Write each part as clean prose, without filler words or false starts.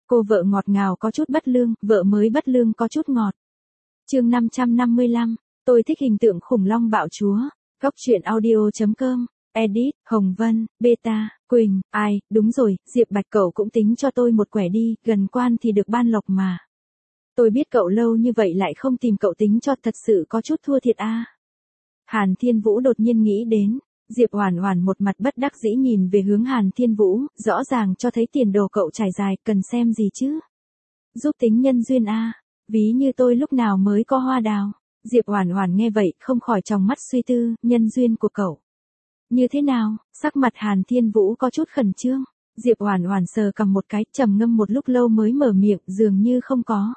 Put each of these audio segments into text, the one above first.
Cô vợ ngọt ngào có chút bất lương, vợ mới bất lương có chút ngọt. Chương 555, tôi thích hình tượng khủng long bạo chúa. Góc truyện audio.com. Edit, Hồng Vân, Beta, Quỳnh, ai, đúng rồi, Diệp Bạch cậu cũng tính cho tôi một quẻ đi, gần quan thì được ban lộc mà. Tôi biết cậu lâu như vậy lại không tìm cậu tính cho, thật sự có chút thua thiệt a. Hàn Thiên Vũ đột nhiên nghĩ đến. Diệp Oản Oản một mặt bất đắc dĩ nhìn về hướng Hàn Thiên Vũ, rõ ràng cho thấy tiền đồ cậu trải dài, cần xem gì chứ? Giúp tính nhân duyên a, ví như tôi lúc nào mới có hoa đào. Diệp Oản Oản nghe vậy, không khỏi tròng mắt suy tư, nhân duyên của cậu. Như thế nào? Sắc mặt Hàn Thiên Vũ có chút khẩn trương. Diệp Oản Oản sờ cằm một cái, trầm ngâm một lúc lâu mới mở miệng, dường như không có.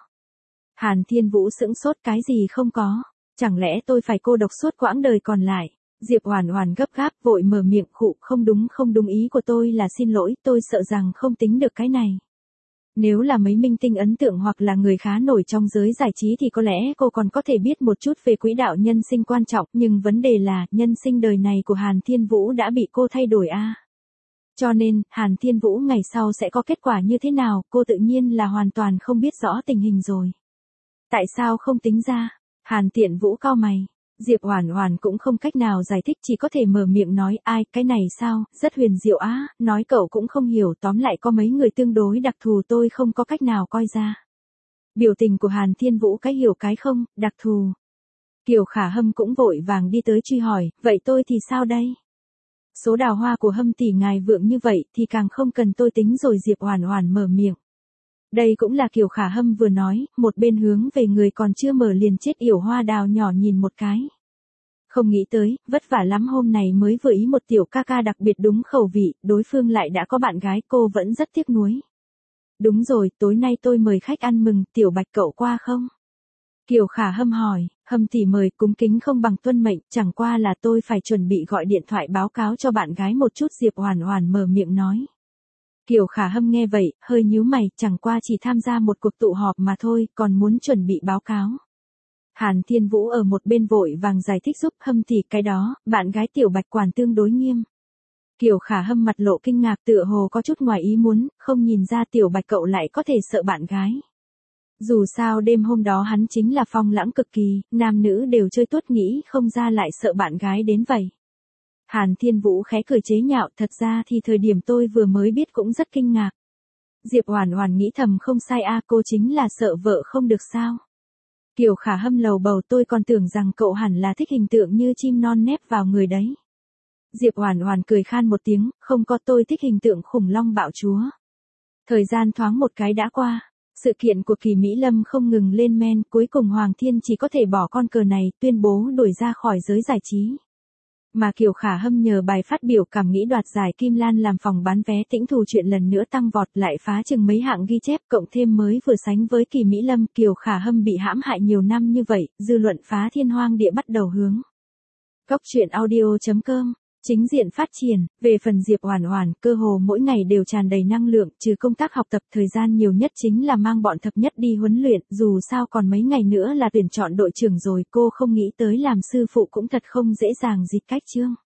Hàn Thiên Vũ sững sốt, cái gì không có? Chẳng lẽ tôi phải cô độc suốt quãng đời còn lại? Diệp Oản Oản gấp gáp vội mở miệng, khụ, không đúng, ý của tôi là xin lỗi, tôi sợ rằng không tính được cái này. Nếu là mấy minh tinh ấn tượng hoặc là người khá nổi trong giới giải trí thì có lẽ cô còn có thể biết một chút về quỹ đạo nhân sinh quan trọng, nhưng vấn đề là, nhân sinh đời này của Hàn Thiên Vũ đã bị cô thay đổi a. Cho nên, Hàn Thiên Vũ ngày sau sẽ có kết quả như thế nào, cô tự nhiên là hoàn toàn không biết rõ tình hình rồi. Tại sao không tính ra? Hàn Tiện Vũ cau mày. Diệp Oản Oản cũng không cách nào giải thích, chỉ có thể mở miệng nói, ai, cái này sao, rất huyền diệu á, nói cậu cũng không hiểu, tóm lại có mấy người tương đối đặc thù tôi không có cách nào coi ra. Biểu tình của Hàn Thiên Vũ cái hiểu cái không, đặc thù. Kiều Khả Hâm cũng vội vàng đi tới truy hỏi, vậy tôi thì sao đây? Số đào hoa của Hâm tỷ ngài vượng như vậy thì càng không cần tôi tính rồi. Diệp Oản Oản mở miệng. Đây cũng là Kiều Khả Hâm vừa nói, một bên hướng về người còn chưa mở liền chết yểu hoa đào nhỏ nhìn một cái. Không nghĩ tới, vất vả lắm hôm này mới vừa ý một tiểu ca ca đặc biệt đúng khẩu vị, đối phương lại đã có bạn gái, cô vẫn rất tiếc nuối. Đúng rồi, tối nay tôi mời khách ăn mừng, Tiểu Bạch cậu qua không? Kiều Khả Hâm hỏi, Hâm tỷ mời, cúng kính không bằng tuân mệnh, chẳng qua là tôi phải chuẩn bị gọi điện thoại báo cáo cho bạn gái một chút. Diệp Oản Oản mở miệng nói. Kiều Khả Hâm nghe vậy, hơi nhíu mày, chẳng qua chỉ tham gia một cuộc tụ họp mà thôi, còn muốn chuẩn bị báo cáo. Hàn Thiên Vũ ở một bên vội vàng giải thích giúp, Hâm tỷ cái đó, bạn gái Tiểu Bạch quản tương đối nghiêm. Kiều Khả Hâm mặt lộ kinh ngạc, tựa hồ có chút ngoài ý muốn, không nhìn ra Tiểu Bạch cậu lại có thể sợ bạn gái. Dù sao đêm hôm đó hắn chính là phong lãng cực kỳ, nam nữ đều chơi tuốt, nghĩ không ra lại sợ bạn gái đến vậy. Hàn Thiên Vũ khẽ cười chế nhạo, thật ra thì thời điểm tôi vừa mới biết cũng rất kinh ngạc. Diệp Oản Oản nghĩ thầm không sai a, cô chính là sợ vợ không được sao? Kiều Khả Hâm lầu bầu, tôi còn tưởng rằng cậu hẳn là thích hình tượng như chim non nép vào người đấy. Diệp Oản Oản cười khan một tiếng, không có, tôi thích hình tượng khủng long bạo chúa. Thời gian thoáng một cái đã qua, sự kiện của Kỳ Mỹ Lâm không ngừng lên men, cuối cùng Hoàng Thiên chỉ có thể bỏ con cờ này, tuyên bố đuổi ra khỏi giới giải trí. Mà Kiều Khả Hâm nhờ bài phát biểu cảm nghĩ đoạt giải Kim Lan làm phòng bán vé tĩnh thù chuyện lần nữa tăng vọt, lại phá chừng mấy hạng ghi chép, cộng thêm mới vừa sánh với Kỳ Mỹ Lâm. Kiều Khả Hâm bị hãm hại nhiều năm như vậy, dư luận phá thiên hoang địa bắt đầu hướng. Góc truyện audio.com. Chính diện phát triển, về phần Diệp Oản Oản, cơ hồ mỗi ngày đều tràn đầy năng lượng, trừ công tác học tập, thời gian nhiều nhất chính là mang bọn thập nhất đi huấn luyện, dù sao còn mấy ngày nữa là tuyển chọn đội trưởng rồi, cô không nghĩ tới làm sư phụ cũng thật không dễ dàng. Dịch Cách Chương.